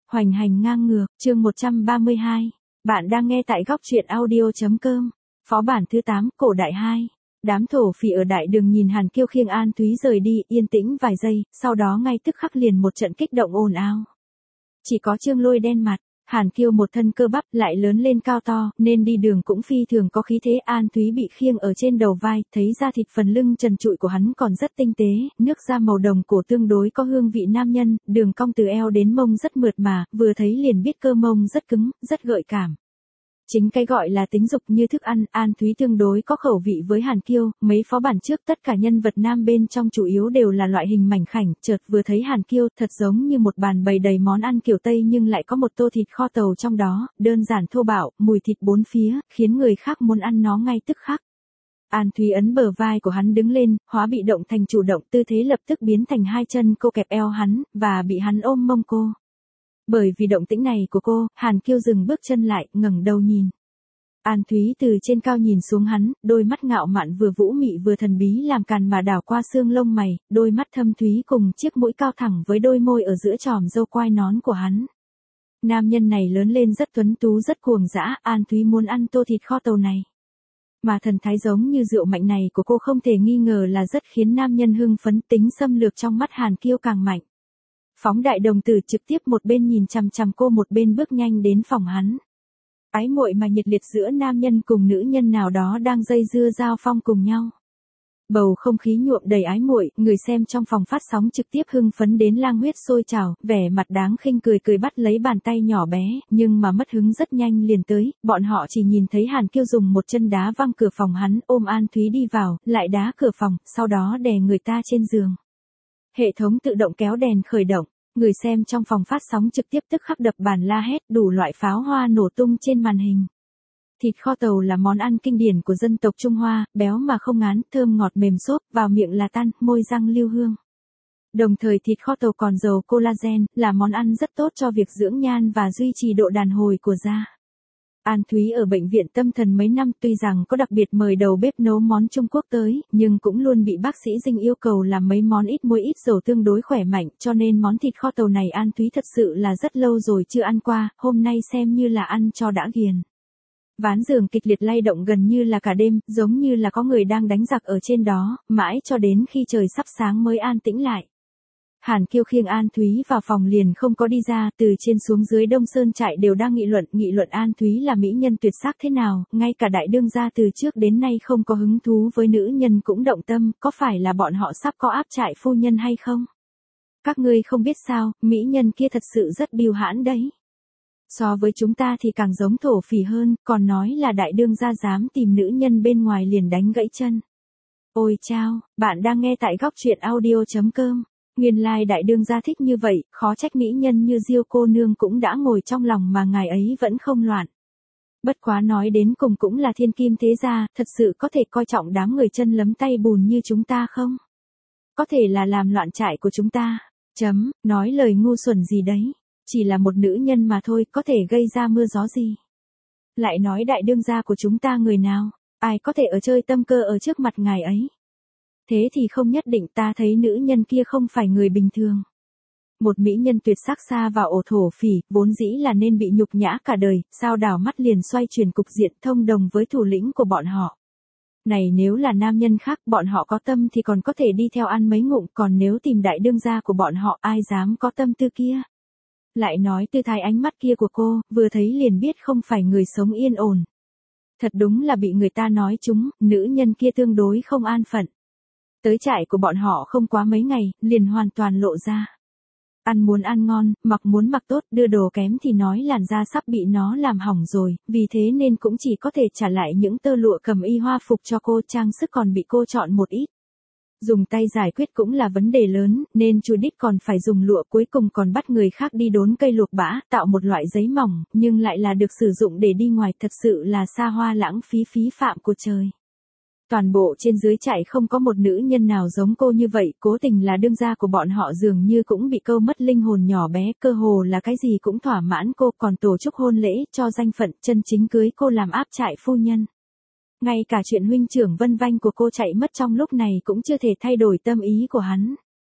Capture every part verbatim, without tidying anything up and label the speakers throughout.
Speaker 1: Hoành hành ngang ngược, chương một trăm ba mươi hai. Bạn đang nghe tại góc truyện audio.com. Phó bản thứ tám, cổ đại hai. Đám thổ phỉ ở đại đường nhìn Hàn Kiêu khiêng An Thúy rời đi, yên tĩnh vài giây, sau đó ngay tức khắc liền một trận kích động ồn ào. Chỉ có Trương Lôi đen mặt. Hàn Kiêu một thân cơ bắp, lại lớn lên cao to, nên đi đường cũng phi thường có khí thế. An Thúy bị khiêng ở trên đầu vai, thấy da thịt phần lưng trần trụi của hắn còn rất tinh tế, nước da màu đồng cổ tương đối có hương vị nam nhân, đường cong từ eo đến mông rất mượt mà, vừa thấy liền biết cơ mông rất cứng, rất gợi cảm. Chính cái gọi là tính dục như thức ăn, An Thúy tương đối có khẩu vị với Hàn Kiêu, mấy phó bản trước tất cả nhân vật nam bên trong chủ yếu đều là loại hình mảnh khảnh, chợt vừa thấy Hàn Kiêu thật giống như một bàn bày đầy món ăn kiểu Tây nhưng lại có một tô thịt kho tàu trong đó, đơn giản thô bạo, mùi thịt bốn phía, khiến người khác muốn ăn nó ngay tức khắc. An Thúy ấn bờ vai của hắn đứng lên, hóa bị động thành chủ động, tư thế lập tức biến thành hai chân cô kẹp eo hắn, và bị hắn ôm mông cô. Bởi vì động tĩnh này của cô, Hàn Kiêu dừng bước chân lại, ngẩng đầu nhìn. An Thúy từ trên cao nhìn xuống hắn, đôi mắt ngạo mạn vừa vũ mị vừa thần bí làm càn mà đảo qua xương lông mày, đôi mắt thâm thúy cùng chiếc mũi cao thẳng với đôi môi ở giữa tròm râu quai nón của hắn. Nam nhân này lớn lên rất tuấn tú rất cuồng dã, An Thúy muốn ăn tô thịt kho tàu này. Mà thần thái giống như rượu mạnh này của cô không thể nghi ngờ là rất khiến nam nhân hưng phấn, tính xâm lược trong mắt Hàn Kiêu càng mạnh. Phóng đại đồng tử trực tiếp một bên nhìn chằm chằm cô một bên bước nhanh đến phòng hắn. Ái muội mà nhiệt liệt giữa nam nhân cùng nữ nhân nào đó đang dây dưa giao phong cùng nhau. Bầu không khí nhuộm đầy ái muội, người xem trong phòng phát sóng trực tiếp hưng phấn đến lang huyết sôi trào, vẻ mặt đáng khinh cười cười bắt lấy bàn tay nhỏ bé, nhưng mà mất hứng rất nhanh liền tới, bọn họ chỉ nhìn thấy Hàn Kiêu dùng một chân đá văng cửa phòng hắn, ôm An Thúy đi vào, lại đá cửa phòng, sau đó đè người ta trên giường. Hệ thống tự động kéo đèn khởi động, người xem trong phòng phát sóng trực tiếp tức khắc đập bàn la hét, đủ loại pháo hoa nổ tung trên màn hình. Thịt kho tàu là món ăn kinh điển của dân tộc Trung Hoa, béo mà không ngán, thơm ngọt mềm xốp, vào miệng là tan, môi răng lưu hương. Đồng thời thịt kho tàu còn giàu collagen, là món ăn rất tốt cho việc dưỡng nhan và duy trì độ đàn hồi của da. An Thúy ở bệnh viện tâm thần mấy năm tuy rằng có đặc biệt mời đầu bếp nấu món Trung Quốc tới, nhưng cũng luôn bị bác sĩ dinh yêu cầu làm mấy món ít muối ít dầu tương đối khỏe mạnh, cho nên món thịt kho tàu này An Thúy thật sự là rất lâu rồi chưa ăn qua, hôm nay xem như là ăn cho đã ghiền. Ván giường kịch liệt lay động gần như là cả đêm, giống như là có người đang đánh giặc ở trên đó, mãi cho đến khi trời sắp sáng mới an tĩnh lại. Hàn Kiêu khiêng An Thúy vào phòng liền không có đi ra, từ trên xuống dưới Đông Sơn trại đều đang nghị luận, nghị luận An Thúy là mỹ nhân tuyệt sắc thế nào, ngay cả đại đương gia từ trước đến nay không có hứng thú với nữ nhân cũng động tâm, có phải là bọn họ sắp có áp trại phu nhân hay không? Các ngươi không biết sao, mỹ nhân kia thật sự rất biêu hãn đấy. So với chúng ta thì càng giống thổ phỉ hơn, còn nói là đại đương gia dám tìm nữ nhân bên ngoài liền đánh gãy chân. Ôi chao, bạn đang nghe tại góc truyện audio.com. Nguyên lai đại đương gia thích như vậy, khó trách mỹ nhân như Diêu cô nương cũng đã ngồi trong lòng mà ngài ấy vẫn không loạn. Bất quá nói đến cùng cũng là thiên kim thế gia, thật sự có thể coi trọng đám người chân lấm tay bùn như chúng ta không? Có thể là làm loạn trại của chúng ta. Chấm, nói lời ngu xuẩn gì đấy. Chỉ là một nữ nhân mà thôi, có thể gây ra mưa gió gì. Lại nói đại đương gia của chúng ta người nào, ai có thể ở chơi tâm cơ ở trước mặt ngài ấy. Thế thì không nhất định, ta thấy nữ nhân kia không phải người bình thường. Một mỹ nhân tuyệt sắc xa vào ổ thổ phỉ, vốn dĩ là nên bị nhục nhã cả đời, sao đảo mắt liền xoay chuyển cục diện thông đồng với thủ lĩnh của bọn họ. Này nếu là nam nhân khác, bọn họ có tâm thì còn có thể đi theo ăn mấy ngụm, còn nếu tìm đại đương gia của bọn họ ai dám có tâm tư kia. Lại nói tư thái ánh mắt kia của cô, vừa thấy liền biết không phải người sống yên ổn. Thật đúng là bị người ta nói trúng, nữ nhân kia tương đối không an phận. Tới trại của bọn họ không quá mấy ngày, liền hoàn toàn lộ ra. Ăn muốn ăn ngon, mặc muốn mặc tốt, đưa đồ kém thì nói làn da sắp bị nó làm hỏng rồi, vì thế nên cũng chỉ có thể trả lại những tơ lụa cầm y hoa phục cho cô, trang sức còn bị cô chọn một ít. Dùng tay giải quyết cũng là vấn đề lớn, nên chú đích còn phải dùng lụa, cuối cùng còn bắt người khác đi đốn cây luộc bã, tạo một loại giấy mỏng, nhưng lại là được sử dụng để đi ngoài, thật sự là xa hoa lãng phí phí phạm của trời. Toàn bộ trên dưới trại không có một nữ nhân nào giống cô như vậy, cố tình là đương gia của bọn họ dường như cũng bị câu mất linh hồn nhỏ bé, cơ hồ là cái gì cũng thỏa mãn cô, còn tổ chức hôn lễ, cho danh phận, chân chính cưới cô làm áp trại phu nhân. Ngay cả chuyện huynh trưởng vân vanh của cô chạy mất trong lúc này cũng chưa thể thay đổi tâm ý của hắn.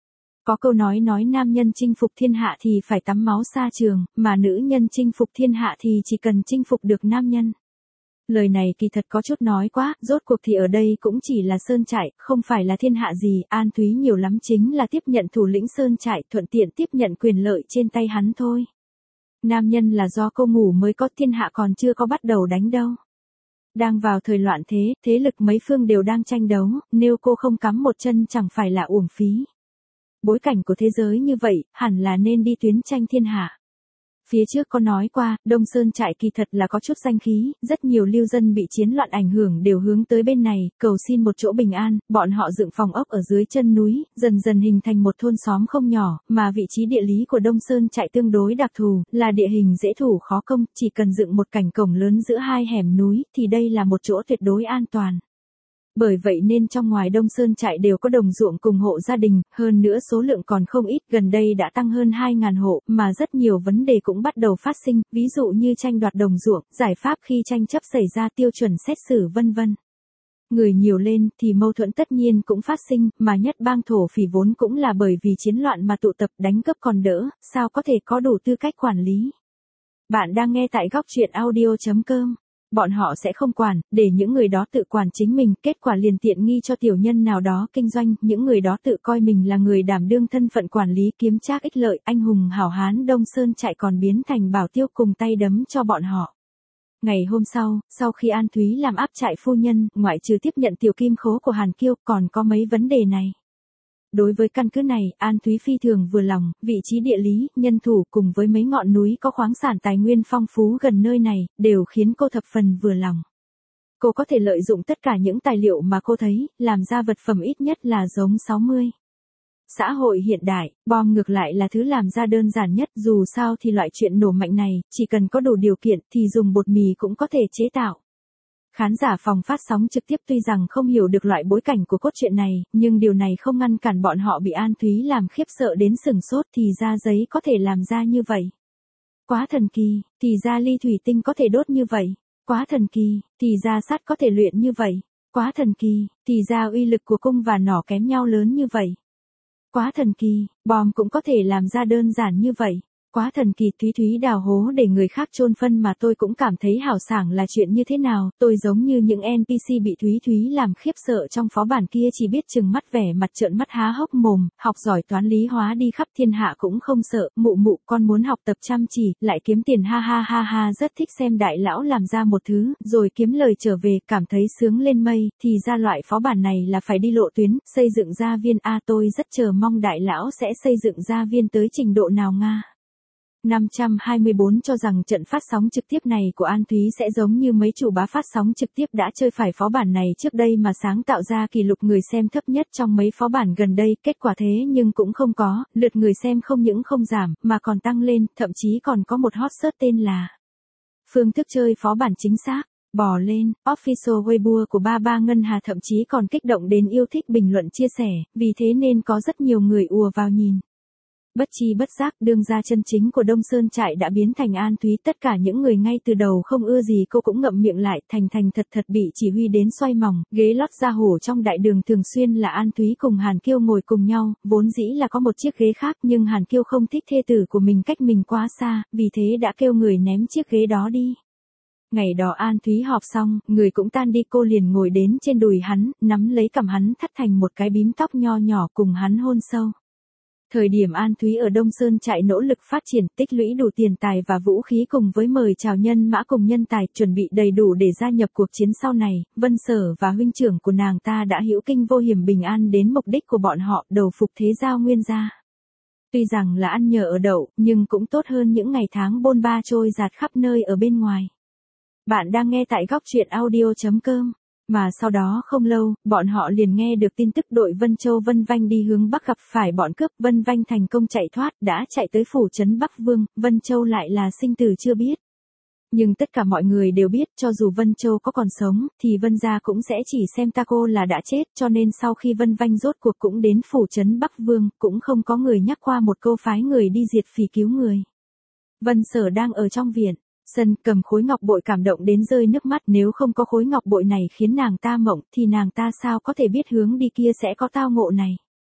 Speaker 1: Có câu nói nói nam nhân chinh phục thiên hạ thì phải tắm máu sa trường, mà nữ nhân chinh phục thiên hạ thì chỉ cần chinh phục được nam nhân. Lời này kỳ thật có chút nói quá, rốt cuộc thì ở đây cũng chỉ là sơn trại, không phải là thiên hạ gì, An Thúy nhiều lắm chính là tiếp nhận thủ lĩnh sơn trại, thuận tiện tiếp nhận quyền lợi trên tay hắn thôi. Nam nhân là do cô ngủ mới có, thiên hạ còn chưa có bắt đầu đánh đâu. Đang vào thời loạn thế, thế lực mấy phương đều đang tranh đấu, nếu cô không cắm một chân chẳng phải là uổng phí. Bối cảnh của thế giới như vậy, hẳn là nên đi tuyến tranh thiên hạ. Phía trước có nói qua, Đông Sơn trại kỳ thật là có chút danh khí, rất nhiều lưu dân bị chiến loạn ảnh hưởng đều hướng tới bên này, cầu xin một chỗ bình an, bọn họ dựng phòng ốc ở dưới chân núi, dần dần hình thành một thôn xóm không nhỏ, mà vị trí địa lý của Đông Sơn trại tương đối đặc thù, là địa hình dễ thủ khó công, chỉ cần dựng một cảnh cổng lớn giữa hai hẻm núi, thì đây là một chỗ tuyệt đối an toàn. Bởi vậy nên trong ngoài Đông Sơn trại đều có đồng ruộng cùng hộ gia đình, hơn nữa số lượng còn không ít, gần đây đã tăng hơn hai nghìn hộ, mà rất nhiều vấn đề cũng bắt đầu phát sinh, ví dụ như tranh đoạt đồng ruộng, giải pháp khi tranh chấp xảy ra, tiêu chuẩn xét xử vân vân. Người nhiều lên thì mâu thuẫn tất nhiên cũng phát sinh, mà nhất bang thổ phỉ vốn cũng là bởi vì chiến loạn mà tụ tập, đánh cướp còn đỡ, sao có thể có đủ tư cách quản lý. Bạn đang nghe tại góc truyện audio chấm com. Bọn họ sẽ không quản, để những người đó tự quản chính mình, kết quả liền tiện nghi cho tiểu nhân nào đó kinh doanh, những người đó tự coi mình là người đảm đương thân phận quản lý kiếm trác ích lợi, anh hùng hảo hán Đông Sơn trại còn biến thành bảo tiêu cùng tay đấm cho bọn họ. Ngày hôm sau, sau khi An Thúy làm áp trại phu nhân, ngoại trừ tiếp nhận tiểu kim khố của Hàn Kiêu, còn có mấy vấn đề này. Đối với căn cứ này, An Thúy phi thường vừa lòng, vị trí địa lý, nhân thủ cùng với mấy ngọn núi có khoáng sản tài nguyên phong phú gần nơi này, đều khiến cô thập phần vừa lòng. Cô có thể lợi dụng tất cả những tài liệu mà cô thấy, làm ra vật phẩm ít nhất là giống sáu mươi. Xã hội hiện đại, bom ngược lại là thứ làm ra đơn giản nhất, dù sao thì loại chuyện nổ mạnh này, chỉ cần có đủ điều kiện thì dùng bột mì cũng có thể chế tạo. Khán giả phòng phát sóng trực tiếp tuy rằng không hiểu được loại bối cảnh của cốt truyện này, nhưng điều này không ngăn cản bọn họ bị An Thúy làm khiếp sợ đến sửng sốt, thì ra giấy có thể làm ra như vậy. Quá thần kỳ, thì ra ly thủy tinh có thể đốt như vậy. Quá thần kỳ, thì ra sắt có thể luyện như vậy. Quá thần kỳ, thì ra uy lực của cung và nỏ kém nhau lớn như vậy. Quá thần kỳ, bom cũng có thể làm ra đơn giản như vậy. Quá thần kỳ, Thúy Thúy đào hố để người khác chôn phân mà tôi cũng cảm thấy hào sảng là chuyện như thế nào, tôi giống như những en pê xê bị Thúy Thúy làm khiếp sợ trong phó bản kia, chỉ biết chừng mắt vẻ mặt trợn mắt há hốc mồm, học giỏi toán lý hóa đi khắp thiên hạ cũng không sợ, mụ mụ con muốn học tập chăm chỉ, lại kiếm tiền ha ha ha ha, rất thích xem đại lão làm ra một thứ, rồi kiếm lời trở về, cảm thấy sướng lên mây, thì ra loại phó bản này là phải đi lộ tuyến, xây dựng gia viên a, tôi rất chờ mong đại lão sẽ xây dựng gia viên tới trình độ nào Nga. năm trăm hai mươi bốn cho rằng trận phát sóng trực tiếp này của An Thúy sẽ giống như mấy chủ bá phát sóng trực tiếp đã chơi phải phó bản này trước đây mà sáng tạo ra kỷ lục người xem thấp nhất trong mấy phó bản gần đây, kết quả thế nhưng cũng không có, lượt người xem không những không giảm, mà còn tăng lên, thậm chí còn có một hot search tên là phương thức chơi phó bản chính xác, bò lên, official Weibo của ba ba Ngân Hà thậm chí còn kích động đến yêu thích bình luận chia sẻ, vì thế nên có rất nhiều người ùa vào nhìn. Bất chi bất giác, đương gia chân chính của Đông Sơn trại đã biến thành An Thúy, tất cả những người ngay từ đầu không ưa gì cô cũng ngậm miệng lại, thành thành thật thật bị chỉ huy đến xoay mòng, ghế lót da hổ trong đại đường thường xuyên là An Thúy cùng Hàn Kiêu ngồi cùng nhau, vốn dĩ là có một chiếc ghế khác nhưng Hàn Kiêu không thích thê tử của mình cách mình quá xa, vì thế đã kêu người ném chiếc ghế đó đi. Ngày đó An Thúy họp xong, người cũng tan đi, cô liền ngồi đến trên đùi hắn, nắm lấy cằm hắn thắt thành một cái bím tóc nho nhỏ cùng hắn hôn sâu. Thời điểm An Thúy ở Đông Sơn trại nỗ lực phát triển, tích lũy đủ tiền tài và vũ khí cùng với mời chào nhân mã cùng nhân tài, chuẩn bị đầy đủ để gia nhập cuộc chiến sau này, Vân Sở và huynh trưởng của nàng ta đã hữu kinh vô hiểm bình an đến mục đích của bọn họ, đầu phục thế giao nguyên gia. Tuy rằng là ăn nhờ ở đậu, nhưng cũng tốt hơn những ngày tháng bôn ba trôi dạt khắp nơi ở bên ngoài. Bạn đang nghe tại góc truyện audio chấm com. Mà sau đó không lâu, bọn họ liền nghe được tin tức đội Vân Châu Vân Vanh đi hướng Bắc gặp phải bọn cướp, Vân Vanh thành công chạy thoát, đã chạy tới phủ trấn Bắc Vương, Vân Châu lại là sinh tử chưa biết. Nhưng tất cả mọi người đều biết, cho dù Vân Châu có còn sống, thì Vân gia cũng sẽ chỉ xem ta cô là đã chết, cho nên sau khi Vân Vanh rốt cuộc cũng đến phủ trấn Bắc Vương, cũng không có người nhắc qua một câu phái người đi diệt phỉ cứu người. Vân Sở đang ở trong viện. Sân cầm khối ngọc bội cảm động đến rơi nước mắt, nếu không có khối ngọc bội này khiến nàng ta mộng, thì nàng ta sao có thể biết hướng đi kia sẽ có tao ngộ này.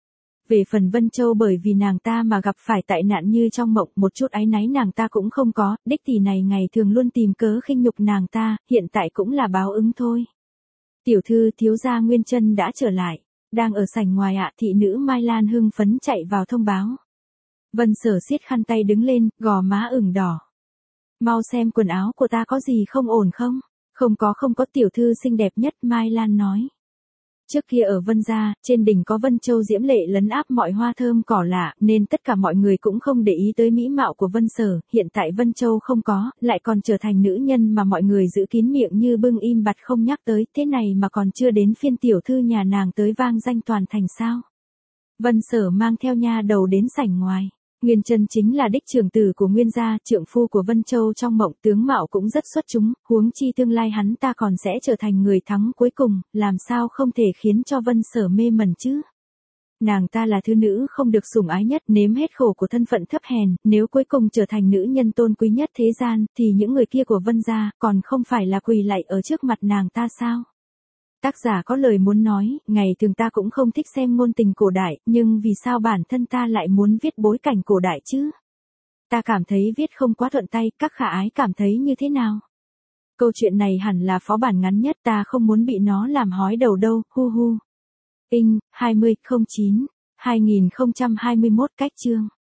Speaker 1: Về phần Vân Châu bởi vì nàng ta mà gặp phải tại nạn như trong mộng, một chút áy náy nàng ta cũng không có, đích tỷ này ngày thường luôn tìm cớ khinh nhục nàng ta, hiện tại cũng là báo ứng thôi. Tiểu thư thiếu gia Nguyên Chân đã trở lại, đang ở sảnh ngoài ạ. Thị nữ Mai Lan hưng phấn chạy vào thông báo. Vân Sở siết khăn tay đứng lên, gò má ửng đỏ. Mau xem quần áo của ta có gì không ổn không? Không có không có, tiểu thư xinh đẹp nhất, Mai Lan nói. Trước kia ở Vân gia, trên đỉnh có Vân Châu diễm lệ lấn áp mọi hoa thơm cỏ lạ, nên tất cả mọi người cũng không để ý tới mỹ mạo của Vân Sở, hiện tại Vân Châu không có, lại còn trở thành nữ nhân mà mọi người giữ kín miệng như bưng im bặt không nhắc tới, thế này mà còn chưa đến phiên tiểu thư nhà nàng tới vang danh toàn thành sao? Vân Sở mang theo nha đầu đến sảnh ngoài. Nguyên Chân chính là đích trưởng tử của Nguyên gia, trượng phu của Vân Châu trong mộng, tướng mạo cũng rất xuất chúng, huống chi tương lai hắn ta còn sẽ trở thành người thắng cuối cùng, làm sao không thể khiến cho Vân Sở mê mẩn chứ. Nàng ta là thứ nữ không được sủng ái nhất, nếm hết khổ của thân phận thấp hèn, nếu cuối cùng trở thành nữ nhân tôn quý nhất thế gian, thì những người kia của Vân gia còn không phải là quỳ lạy ở trước mặt nàng ta sao? Tác giả có lời muốn nói, ngày thường ta cũng không thích xem ngôn tình cổ đại, nhưng vì sao bản thân ta lại muốn viết bối cảnh cổ đại chứ? Ta cảm thấy viết không quá thuận tay, các khả ái cảm thấy như thế nào? Câu chuyện này hẳn là phó bản ngắn nhất, ta không muốn bị nó làm hói đầu đâu, hu hu. Inc. hai mươi không chín hai nghìn không trăm hai mươi mốt cách chương